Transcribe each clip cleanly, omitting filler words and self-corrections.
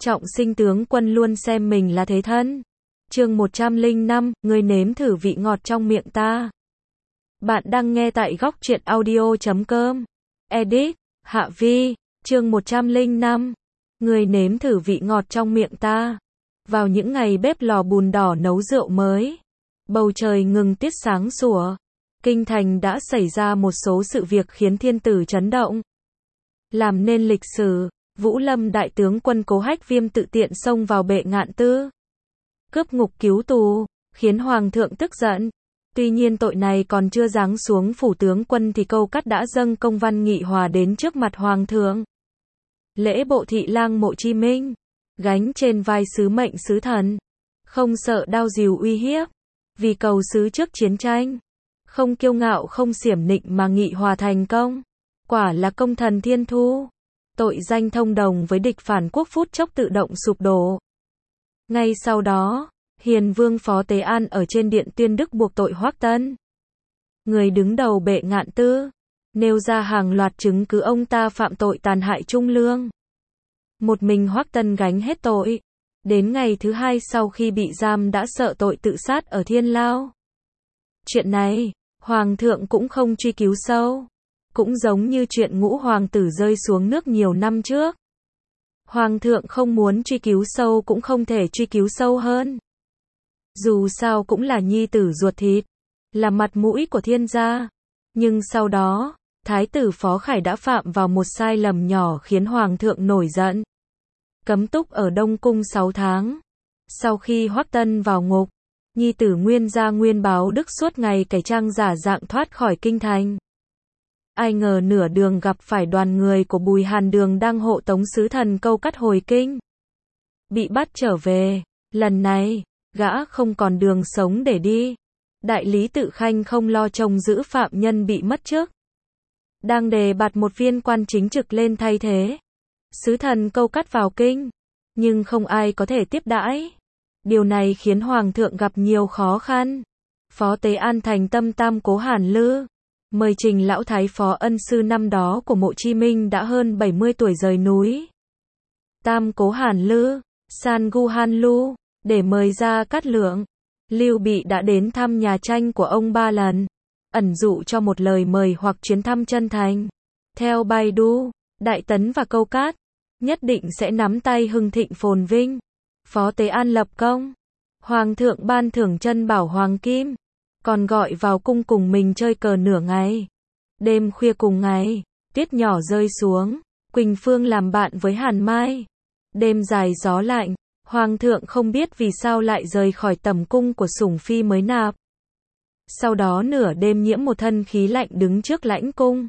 Trọng sinh tướng quân luôn xem mình là thế thân. Chương 105, người nếm thử vị ngọt trong miệng ta. Bạn đang nghe tại góc truyện audio.com. Edit, Hạ Vi, chương 105. Người nếm thử vị ngọt trong miệng ta. Vào những ngày bếp lò bùn đỏ nấu rượu mới, bầu trời ngừng tiết sáng sủa, kinh thành đã xảy ra một số sự việc khiến thiên tử chấn động. Làm nên lịch sử, Vũ Lâm đại tướng quân Cố Hách Viêm tự tiện xông vào Bệ Ngạn Tư, cướp ngục cứu tù, khiến hoàng thượng tức giận. Tuy nhiên tội này còn chưa giáng xuống phủ tướng quân thì Câu Cắt đã dâng công văn nghị hòa đến trước mặt hoàng thượng. Lễ bộ thị lang Mộ Chi Minh, gánh trên vai sứ mệnh sứ thần, không sợ đao rìu uy hiếp, vì cầu sứ trước chiến tranh, không kiêu ngạo không xiểm nịnh mà nghị hòa thành công. Quả là công thần thiên thu. Tội danh thông đồng với địch phản quốc phút chốc tự động sụp đổ. Ngay sau đó, Hiền Vương Phó Tế An ở trên điện tuyên đức buộc tội Hoắc Tân, người đứng đầu Bệ Ngạn Tư, nêu ra hàng loạt chứng cứ ông ta phạm tội tàn hại trung lương. Một mình Hoắc Tân gánh hết tội. Đến ngày thứ hai sau khi bị giam đã sợ tội tự sát ở Thiên Lao. Chuyện này, hoàng thượng cũng không truy cứu sâu. Cũng giống như chuyện Ngũ hoàng tử rơi xuống nước nhiều năm trước. Hoàng thượng không muốn truy cứu sâu cũng không thể truy cứu sâu hơn. Dù sao cũng là nhi tử ruột thịt, là mặt mũi của thiên gia. Nhưng sau đó, Thái tử Phó Khải đã phạm vào một sai lầm nhỏ khiến hoàng thượng nổi giận. Cấm túc ở Đông Cung 6 tháng. Sau khi Hoắc Tân vào ngục, nhi tử Nguyên gia Nguyên Báo Đức suốt ngày cải trang giả dạng thoát khỏi kinh thành. Ai ngờ nửa đường gặp phải đoàn người của Bùi Hàn Đường đang hộ tống sứ thần Câu Cắt hồi kinh. Bị bắt trở về, lần này, gã không còn đường sống để đi. Đại lý Tự Khanh không lo trông giữ phạm nhân bị mất chức, đang đề bạt một viên quan chính trực lên thay thế. Sứ thần Câu Cắt vào kinh, nhưng không ai có thể tiếp đãi. Điều này khiến hoàng thượng gặp nhiều khó khăn. Phó Tế An thành tâm tam cố Hàn Lư, mời Trình lão thái phó ân sư năm đó của Mộ Chi Minh đã hơn 70 tuổi rời núi. Tam cố Hàn Lư, San Gu Han Lu, để mời ra Cát Lượng. Lưu Bị đã đến thăm nhà tranh của ông 3 lần, ẩn dụ cho một lời mời hoặc chuyến thăm chân thành. Theo Baidu, Đại Tấn và Câu Cát nhất định sẽ nắm tay hưng thịnh phồn vinh. Phó Tế An lập công, hoàng thượng ban thưởng chân bảo hoàng kim, còn gọi vào cung cùng mình chơi cờ nửa ngày. Đêm khuya cùng ngày, tuyết nhỏ rơi xuống, Quỳnh Phương làm bạn với Hàn Mai. Đêm dài gió lạnh, hoàng thượng không biết vì sao lại rời khỏi tầm cung của sủng phi mới nạp. Sau đó nửa đêm nhiễm một thân khí lạnh đứng trước lãnh cung.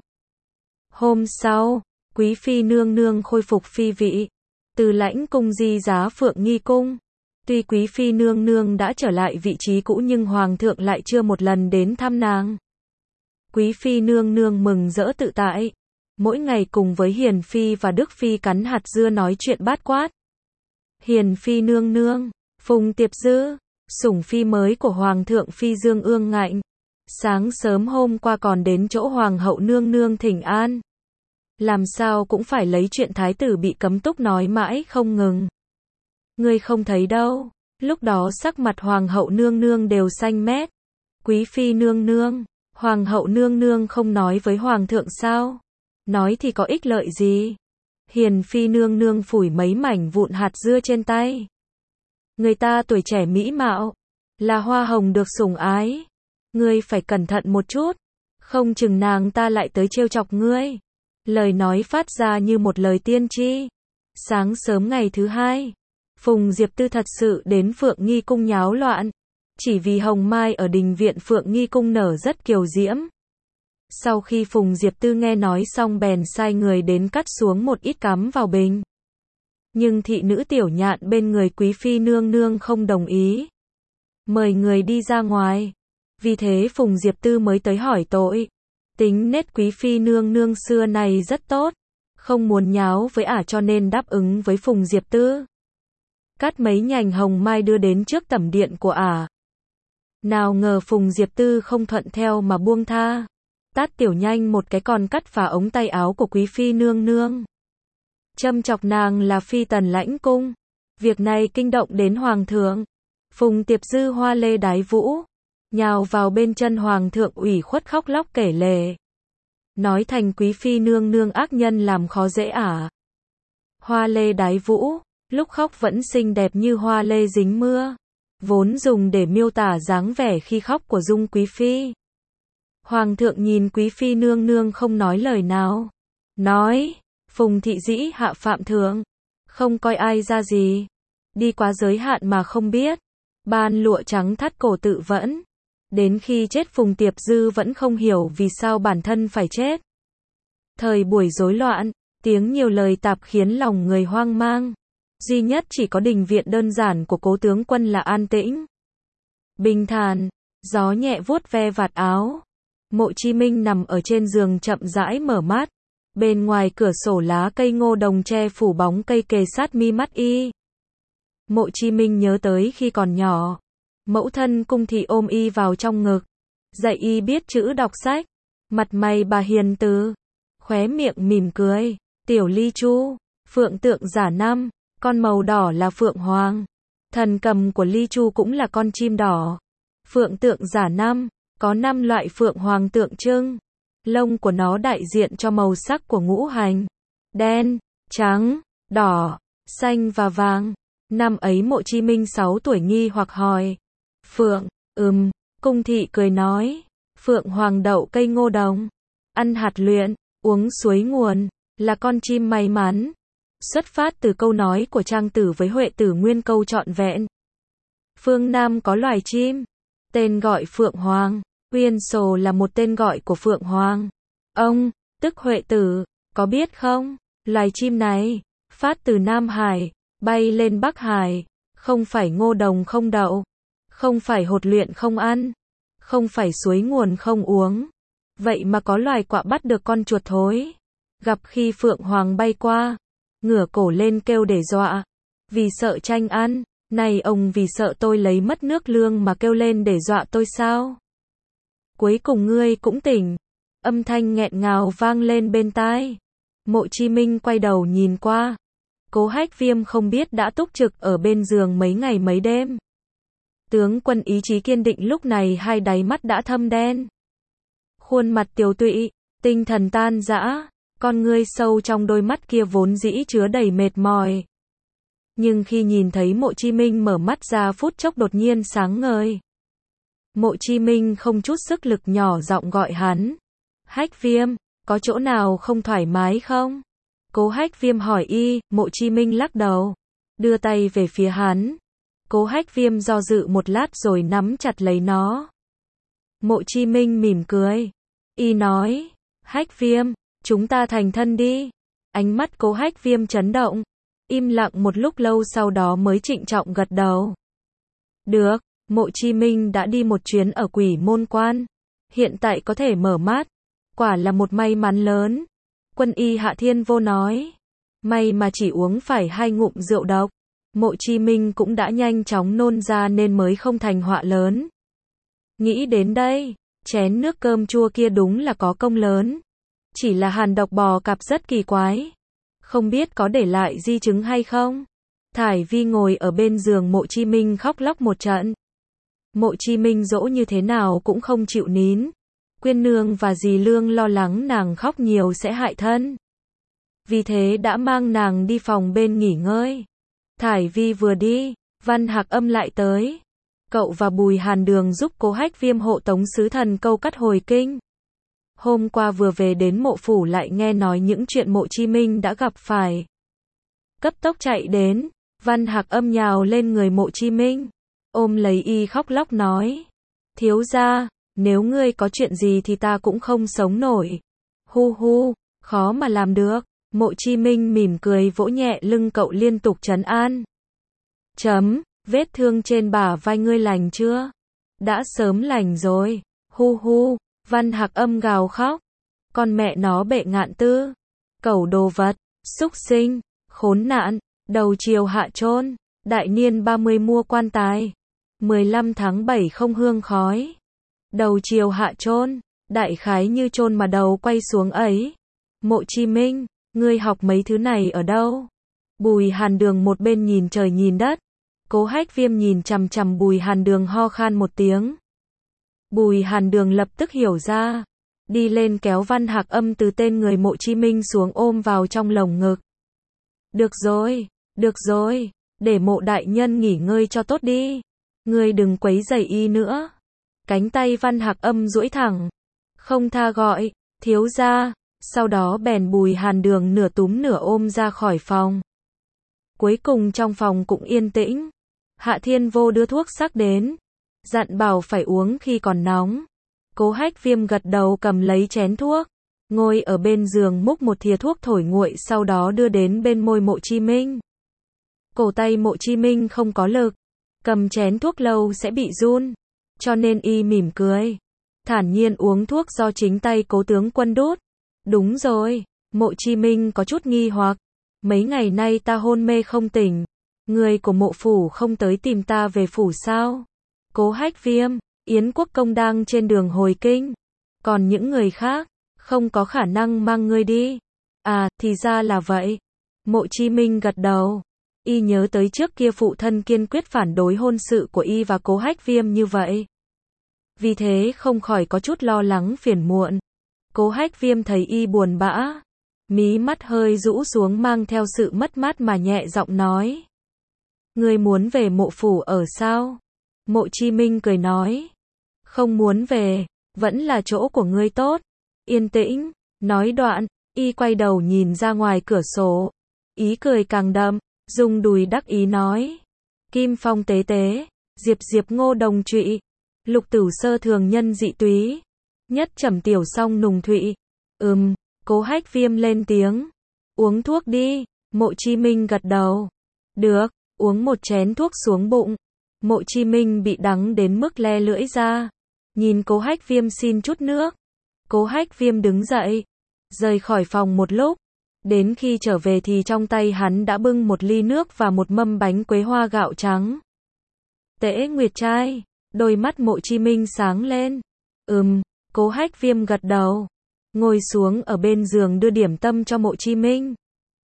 Hôm sau, quý phi nương nương khôi phục phi vị, từ lãnh cung di giá Phượng Nghi cung. Tuy quý phi nương nương đã trở lại vị trí cũ nhưng hoàng thượng lại chưa một lần đến thăm nàng. Quý phi nương nương mừng rỡ tự tại, mỗi ngày cùng với Hiền phi và Đức phi cắn hạt dưa nói chuyện bát quát. Hiền phi nương nương, Phùng Tiệp Dư, sủng phi mới của hoàng thượng Phi Dương Ương Ngạnh, sáng sớm hôm qua còn đến chỗ hoàng hậu nương nương thỉnh an. Làm sao cũng phải lấy chuyện thái tử bị cấm túc nói mãi không ngừng. Ngươi không thấy đâu. Lúc đó sắc mặt hoàng hậu nương nương đều xanh mét. Quý phi nương nương, hoàng hậu nương nương không nói với hoàng thượng sao? Nói thì có ích lợi gì? Hiền phi nương nương phủi mấy mảnh vụn hạt dưa trên tay. Người ta tuổi trẻ mỹ mạo, là hoa hồng được sủng ái. Ngươi phải cẩn thận một chút, không chừng nàng ta lại tới trêu chọc ngươi. Lời nói phát ra như một lời tiên tri. Sáng sớm ngày thứ hai, Phùng Diệp Tư thật sự đến Phượng Nghi cung nháo loạn, chỉ vì hồng mai ở đình viện Phượng Nghi cung nở rất kiều diễm. Sau khi Phùng Diệp Tư nghe nói xong bèn sai người đến cắt xuống một ít cắm vào bình. Nhưng thị nữ Tiểu Nhạn bên người quý phi nương nương không đồng ý, mời người đi ra ngoài. Vì thế Phùng Diệp Tư mới tới hỏi tội. Tính nết quý phi nương nương xưa này rất tốt, không muốn nháo với ả cho nên đáp ứng với Phùng Diệp Tư. Cắt mấy nhành hồng mai đưa đến trước tẩm điện của ả. Nào ngờ Phùng Diệp Tư không thuận theo mà buông tha, tát Tiểu Nhanh một cái còn cắt phá ống tay áo của quý phi nương nương. Châm chọc nàng là phi tần lãnh cung, Việc này kinh động đến Hoàng thượng. Phùng Tiệp Dư hoa lê đái vũ, nhào vào bên chân Hoàng thượng ủy khuất khóc lóc kể lể. Nói thành quý phi nương nương ác nhân làm khó dễ ả. Hoa lê đái vũ, lúc khóc vẫn xinh đẹp như hoa lê dính mưa, vốn dùng để miêu tả dáng vẻ khi khóc của Dung quý phi. Hoàng thượng nhìn quý phi nương nương không nói lời nào. Nói, Phùng thị dĩ hạ phạm thượng, không coi ai ra gì. Đi quá giới hạn mà không biết. Ban lụa trắng thắt cổ tự vẫn. Đến khi chết Phùng Tiệp Dư vẫn không hiểu vì sao bản thân phải chết. Thời buổi rối loạn, tiếng nhiều lời tạp khiến lòng người hoang mang. Duy nhất chỉ có đình viện đơn giản của cố tướng quân là an tĩnh, bình thản, gió nhẹ vuốt ve vạt áo. Mộ Chí Minh nằm ở trên giường chậm rãi mở mắt. Bên ngoài cửa sổ lá cây ngô đồng che phủ bóng cây kề sát mi mắt y. Mộ Chí Minh nhớ tới khi còn nhỏ, mẫu thân Cung thị ôm y vào trong ngực, dạy y biết chữ đọc sách. Mặt mày bà hiền từ, khóe miệng mỉm cười. Tiểu Ly Chu, phượng tượng giả năm, con màu đỏ là phượng hoàng. Thần cầm của Ly Chu cũng là con chim đỏ. Phượng tượng giả năm, có 5 loại phượng hoàng tượng trưng. Lông của nó đại diện cho màu sắc của ngũ hành: đen, trắng, đỏ, xanh và vàng. Năm ấy Mộ Chí Minh 6 tuổi nghi hoặc hỏi. Phượng, Cung thị cười nói. Phượng hoàng đậu cây ngô đồng, ăn hạt luyện, uống suối nguồn, là con chim may mắn. Xuất phát từ câu nói của Trang Tử với Huệ Tử nguyên câu trọn vẹn. Phương Nam có loài chim, tên gọi Phượng Hoàng. Uyên Sồ là một tên gọi của Phượng Hoàng. Ông, tức Huệ Tử, có biết không? Loài chim này, phát từ Nam Hải, bay lên Bắc Hải. Không phải ngô đồng không đậu, không phải hột luyện không ăn, không phải suối nguồn không uống. Vậy mà có loài quạ bắt được con chuột thối. Gặp khi Phượng Hoàng bay qua, ngửa cổ lên kêu để dọa. Vì sợ tranh ăn. Này ông, vì sợ tôi lấy mất nước lương mà kêu lên để dọa tôi sao? Cuối cùng ngươi cũng tỉnh. Âm thanh nghẹn ngào vang lên bên tai. Mộ Chí Minh quay đầu nhìn qua. Cố Hách Viêm không biết đã túc trực ở bên giường mấy ngày mấy đêm. Tướng quân ý chí kiên định lúc này hai đáy mắt đã thâm đen. Khuôn mặt tiều tụy, tinh thần tan rã, con ngươi sâu trong đôi mắt kia vốn dĩ chứa đầy mệt mỏi. Nhưng khi nhìn thấy Mộ Chí Minh mở mắt ra phút chốc đột nhiên sáng ngời. Mộ Chí Minh không chút sức lực nhỏ giọng gọi hắn. Hách Viêm, có chỗ nào không thoải mái không? Cố Hách Viêm hỏi y. Mộ Chí Minh lắc đầu, đưa tay về phía hắn. Cố Hách Viêm do dự một lát rồi nắm chặt lấy nó. Mộ Chí Minh mỉm cười. Y nói, Hách Viêm, chúng ta thành thân đi. Ánh mắt Cố Hách Viêm chấn động. Im lặng một lúc lâu sau đó mới trịnh trọng gật đầu. Được, Mộ Chí Minh đã đi một chuyến ở Quỷ Môn Quan. Hiện tại có thể mở mắt. Quả là một may mắn lớn. Quân y Hạ Thiên Vô nói. May mà chỉ uống phải 2 ngụm rượu độc. Mộ Chí Minh cũng đã nhanh chóng nôn ra nên mới không thành họa lớn. Nghĩ đến đây, chén nước cơm chua kia đúng là có công lớn. Chỉ là hàn độc bò cạp rất kỳ quái. Không biết có để lại di chứng hay không? Thải Vi ngồi ở bên giường Mộ Chí Minh khóc lóc một trận. Mộ Chí Minh dỗ như thế nào cũng không chịu nín. Quyên nương và dì Lương lo lắng nàng khóc nhiều sẽ hại thân. Vì thế đã mang nàng đi phòng bên nghỉ ngơi. Thải Vi vừa đi, Văn Hạc Âm lại tới. Cậu và Bùi Hàn Đường giúp Cố Hách Viêm hộ tống sứ thần câu cắt hồi kinh. Hôm qua vừa về đến mộ phủ lại nghe nói những chuyện Mộ Chí Minh đã gặp phải. Cấp tốc chạy đến, Văn Hạc Âm nhào lên người Mộ Chí Minh, ôm lấy y khóc lóc nói. Thiếu gia, nếu ngươi có chuyện gì thì ta cũng không sống nổi. Hu hu, khó mà làm được. Mộ Chí Minh mỉm cười vỗ nhẹ lưng cậu liên tục trấn an. Vết thương trên bả vai ngươi lành chưa? Đã sớm lành rồi. Hu hu, Văn Hạc Âm gào khóc. Con mẹ nó bệ ngạn tư. Cẩu đồ vật, xúc sinh, khốn nạn, đầu chiều hạ chôn. Đại niên 30 mua quan tài. 15 tháng 7 không hương khói. Đầu chiều hạ chôn, đại khái như chôn mà đầu quay xuống ấy. Mộ Chí Minh, ngươi học mấy thứ này ở đâu? Bùi Hàn Đường một bên nhìn trời nhìn đất. Cố Hách Viêm nhìn chằm chằm Bùi Hàn Đường ho khan một tiếng. Bùi Hàn Đường lập tức hiểu ra. Đi lên kéo Văn Hạc Âm từ tên người Mộ Chi Minh xuống ôm vào trong lồng ngực. Được rồi, để Mộ đại nhân nghỉ ngơi cho tốt đi. Ngươi đừng quấy rầy y nữa. Cánh tay Văn Hạc Âm duỗi thẳng, không tha gọi, thiếu gia, sau đó bèn Bùi Hàn Đường nửa túm nửa ôm ra khỏi phòng. Cuối cùng trong phòng cũng yên tĩnh. Hạ Thiên Vô đưa thuốc sắc đến, dặn bảo phải uống khi còn nóng. Cố Hách Viêm gật đầu cầm lấy chén thuốc, ngồi ở bên giường múc một thìa thuốc thổi nguội sau đó đưa đến bên môi Mộ Chi Minh. Cổ tay Mộ Chi Minh không có lực, cầm chén thuốc lâu sẽ bị run, cho nên y mỉm cười, thản nhiên uống thuốc do chính tay Cố tướng quân đút. Đúng rồi, Mộ Chi Minh có chút nghi hoặc, mấy ngày nay ta hôn mê không tỉnh, người của Mộ phủ không tới tìm ta về phủ sao? Cố Hách Viêm, Yến Quốc Công đang trên đường hồi kinh, còn những người khác không có khả năng mang ngươi đi. À, thì ra là vậy. Mộ Chi Minh gật đầu. Y nhớ tới trước kia phụ thân kiên quyết phản đối hôn sự của y và Cố Hách Viêm như vậy. Vì thế không khỏi có chút lo lắng phiền muộn. Cố Hách Viêm thấy y buồn bã, mí mắt hơi rũ xuống mang theo sự mất mát mà nhẹ giọng nói. Ngươi muốn về Mộ phủ ở sao? Mộ Chi Minh cười nói. Không muốn về, vẫn là chỗ của ngươi tốt. Yên tĩnh, nói đoạn, y quay đầu nhìn ra ngoài cửa sổ. Ý cười càng đậm, dùng đùi đắc ý nói. Kim phong tế tế, diệp diệp ngô đồng trụy, lục tử sơ thường nhân dị túy, nhất trầm tiểu song nùng thụy. Cố Hách Viêm lên tiếng. Uống thuốc đi. Mộ Chi Minh gật đầu. Được, uống một chén thuốc xuống bụng. Mộ Chi Minh bị đắng đến mức le lưỡi ra. Nhìn Cố Hách Viêm xin chút nước. Cố Hách Viêm đứng dậy, rời khỏi phòng một lúc. Đến khi trở về thì trong tay hắn đã bưng một ly nước và một mâm bánh quế hoa gạo trắng. Tễ Nguyệt trai, đôi mắt Mộ Chi Minh sáng lên. Cố Hách Viêm gật đầu, ngồi xuống ở bên giường đưa điểm tâm cho Mộ Chi Minh.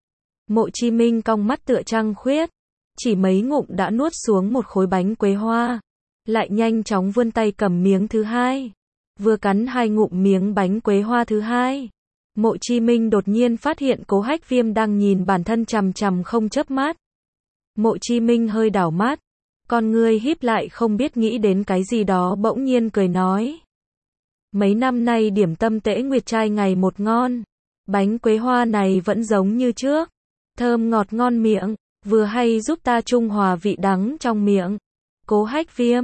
Mộ Chi Minh cong mắt tựa trăng khuyết, chỉ mấy ngụm đã nuốt xuống một khối bánh quế hoa, lại nhanh chóng vươn tay cầm miếng thứ hai. Vừa cắn 2 ngụm miếng bánh quế hoa thứ hai, Mộ Chi Minh đột nhiên phát hiện Cố Hách Viêm đang nhìn bản thân chằm chằm không chớp mắt. Mộ Chi Minh hơi đảo mắt, con ngươi híp lại không biết nghĩ đến cái gì đó bỗng nhiên cười nói. Mấy năm nay điểm tâm Tễ Nguyệt trai ngày một ngon, bánh quế hoa này vẫn giống như trước, thơm ngọt ngon miệng, vừa hay giúp ta trung hòa vị đắng trong miệng. Cố Hách Viêm,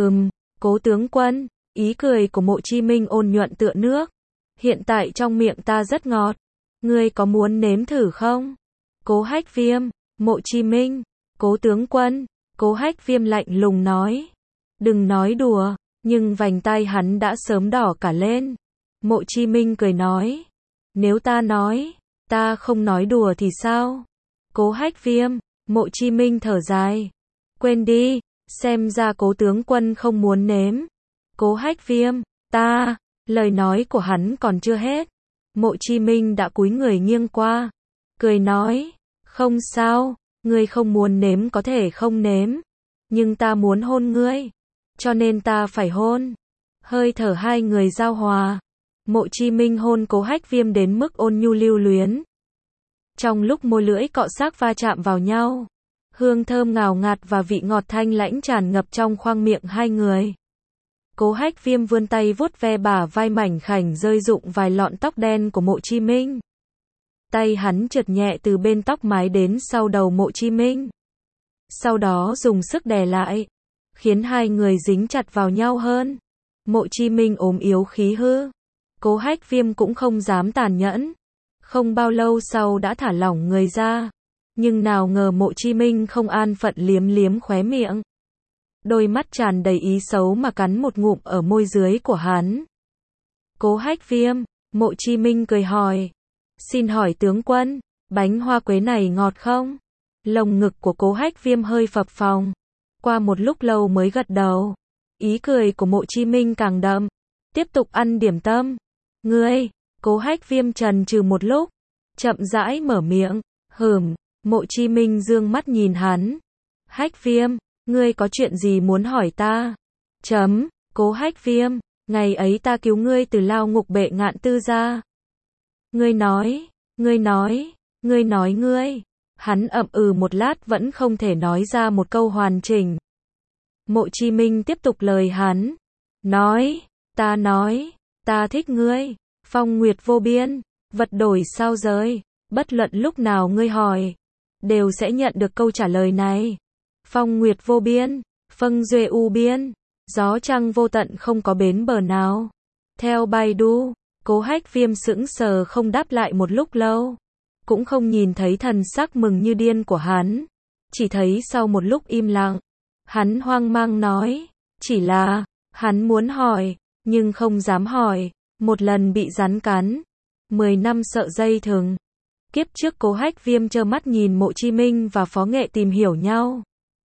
Cố tướng quân, ý cười của Mộ Chi Minh ôn nhuận tựa nước. Hiện tại trong miệng ta rất ngọt, ngươi có muốn nếm thử không? Cố Hách Viêm, Mộ Chi Minh, Cố tướng quân. Cố Hách Viêm lạnh lùng nói. Đừng nói đùa, nhưng vành tai hắn đã sớm đỏ cả lên. Mộ Chi Minh cười nói. Nếu ta nói, ta không nói đùa thì sao? Cố Hách Viêm, Mộ Chi Minh thở dài. Quên đi, xem ra Cố tướng quân không muốn nếm. Cố Hách Viêm, ta, lời nói của hắn còn chưa hết. Mộ Chi Minh đã cúi người nghiêng qua, cười nói. Không sao, ngươi không muốn nếm có thể không nếm, nhưng ta muốn hôn ngươi, cho nên ta phải hôn. Hơi thở hai người giao hòa, Mộ Chi Minh hôn Cố Hách Viêm đến mức ôn nhu lưu luyến. Trong lúc môi lưỡi cọ xát va chạm vào nhau, hương thơm ngào ngạt và vị ngọt thanh lãnh tràn ngập trong khoang miệng hai người. Cố Hách Viêm vươn tay vuốt ve bả vai mảnh khảnh rơi rụng vài lọn tóc đen của Mộ Chi Minh. Tay hắn trượt nhẹ từ bên tóc mái đến sau đầu Mộ Chi Minh. Sau đó dùng sức đè lại, khiến hai người dính chặt vào nhau hơn. Mộ Chi Minh ốm yếu khí hư. Cố Hách Viêm cũng không dám tàn nhẫn. Không bao lâu sau đã thả lỏng người ra. Nhưng nào ngờ Mộ Chi Minh không an phận liếm liếm khóe miệng. Đôi mắt tràn đầy ý xấu mà cắn một ngụm ở môi dưới của hắn. Cố Hách Viêm, Mộ Chi Minh cười hỏi. Xin hỏi tướng quân, bánh hoa quế này ngọt không? Lồng ngực của Cố Hách Viêm hơi phập phồng. Qua một lúc lâu mới gật đầu. Ý cười của Mộ Chi Minh càng đậm. Tiếp tục ăn điểm tâm. Ngươi, Cố Hách Viêm chần chừ một lúc, chậm rãi mở miệng. Mộ Chí Minh dương mắt nhìn hắn. Hách Viêm, ngươi có chuyện gì muốn hỏi ta? Cố Hách Viêm, ngày ấy ta cứu ngươi từ lao ngục Bệ Ngạn Tư ra. Ngươi nói. Hắn ậm ừ một lát vẫn không thể nói ra một câu hoàn chỉnh. Mộ Chí Minh tiếp tục lời hắn. Ta thích ngươi, phong nguyệt vô biên, vật đổi sao rời, bất luận lúc nào ngươi hỏi, đều sẽ nhận được câu trả lời này. Phong nguyệt vô biên, phâng duệ u biên, gió trăng vô tận không có bến bờ nào. Theo Baidu, Cố Hách Viêm sững sờ không đáp lại một lúc lâu, cũng không nhìn thấy thần sắc mừng như điên của hắn, chỉ thấy sau một lúc im lặng, hắn hoang mang nói, chỉ là, hắn muốn hỏi, nhưng không dám hỏi, một lần bị rắn cắn, 10 năm sợ dây thừng. Kiếp trước Cố Hách Viêm trơ mắt nhìn Mộ Chí Minh và Phó Nghệ tìm hiểu nhau.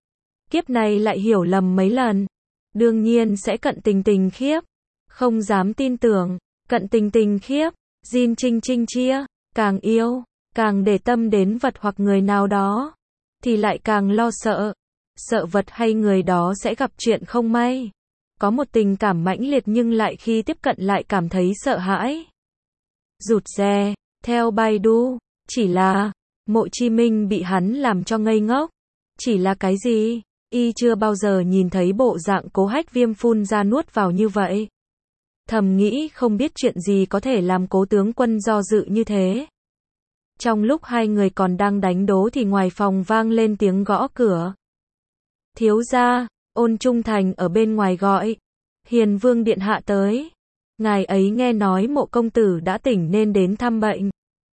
Kiếp này lại hiểu lầm mấy lần, đương nhiên sẽ cận tình khiếp, không dám tin tưởng, cận tình khiếp, Jin Trinh chia, càng yêu, càng để tâm đến vật hoặc người nào đó, thì lại càng lo sợ, sợ vật hay người đó sẽ gặp chuyện không may. Có một tình cảm mãnh liệt nhưng lại khi tiếp cận lại cảm thấy sợ hãi. Rụt rè, theo Baidu, chỉ là, Mộ Chí Minh bị hắn làm cho ngây ngốc. Chỉ là cái gì? Y chưa bao giờ nhìn thấy bộ dạng Cố Hách Viêm phun ra nuốt vào như vậy. Thầm nghĩ không biết chuyện gì có thể làm Cố tướng quân do dự như thế. Trong lúc hai người còn đang đánh đố thì ngoài phòng vang lên tiếng gõ cửa. Thiếu gia, Ôn Trung Thành ở bên ngoài gọi. Hiền Vương điện hạ tới. Ngài ấy nghe nói Mộ công tử đã tỉnh nên đến thăm bệnh.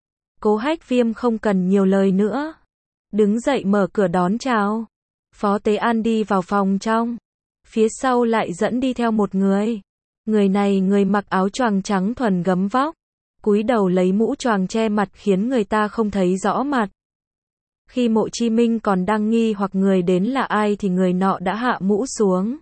Cố Hách Viêm không cần nhiều lời nữa, đứng dậy mở cửa đón chào. Phó Tế An đi vào phòng trong, phía sau lại dẫn đi theo một người. Người này người mặc áo choàng trắng thuần gấm vóc, cúi đầu lấy mũ choàng che mặt khiến người ta không thấy rõ mặt. Khi Mộ Chí Minh còn đang nghi hoặc người đến là ai thì người nọ đã hạ mũ xuống.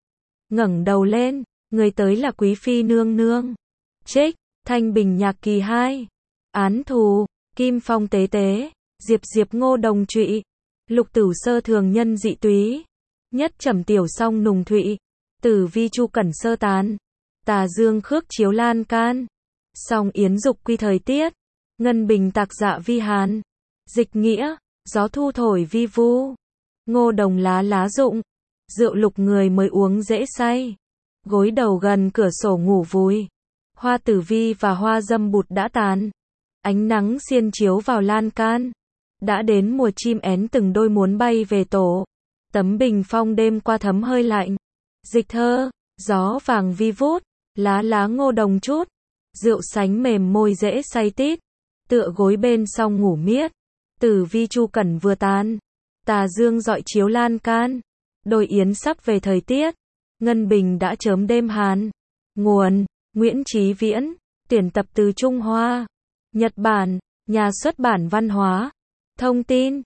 Ngẩng đầu lên, người tới là Quý Phi nương nương. Trích, Thanh Bình Nhạc Kỳ 2. Án thù, Kim Phong Tế Tế, Diệp Ngô Đồng Trụy, Lục Tử Sơ Thường Nhân Dị Túy, Nhất Trầm Tiểu Song Nùng Thụy, Tử Vi Chu Cẩn Sơ Tán, Tà Dương Khước Chiếu Lan Can, Song Yến Dục Quy Thời Tiết, Ngân Bình Tạc Dạ Vi Hàn, Dịch Nghĩa, Gió Thu Thổi Vi Vu, Ngô Đồng Lá Rụng, Rượu lục người mới uống dễ say, Gối đầu gần cửa sổ ngủ vùi, Hoa Tử Vi và Hoa Dâm Bụt đã tàn, ánh nắng xiên chiếu vào lan can. Đã đến mùa chim én từng đôi muốn bay về tổ. Tấm bình phong đêm qua thấm hơi lạnh. Dịch thơ, gió vàng vi vút, lá Ngô Đồng chút. Rượu sánh mềm môi dễ say tít. Tựa gối bên song ngủ miết. Tử Vi Chu Cẩn vừa tàn. Tà dương dọi chiếu lan can. Đôi yến sắp về thời tiết. Ngân Bình đã chớm đêm hàn. Nguồn, Nguyễn Chí Viễn. Tuyển tập từ Trung Hoa, Nhật Bản, Nhà xuất bản Văn hóa. Thông tin,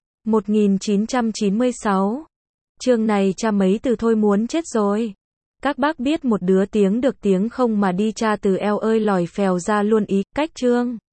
1996. Chương này tra mấy từ thôi muốn chết rồi. Các bác biết một đứa tiếng được tiếng không mà đi tra từ eo ơi lòi phèo ra luôn ý, cách chương.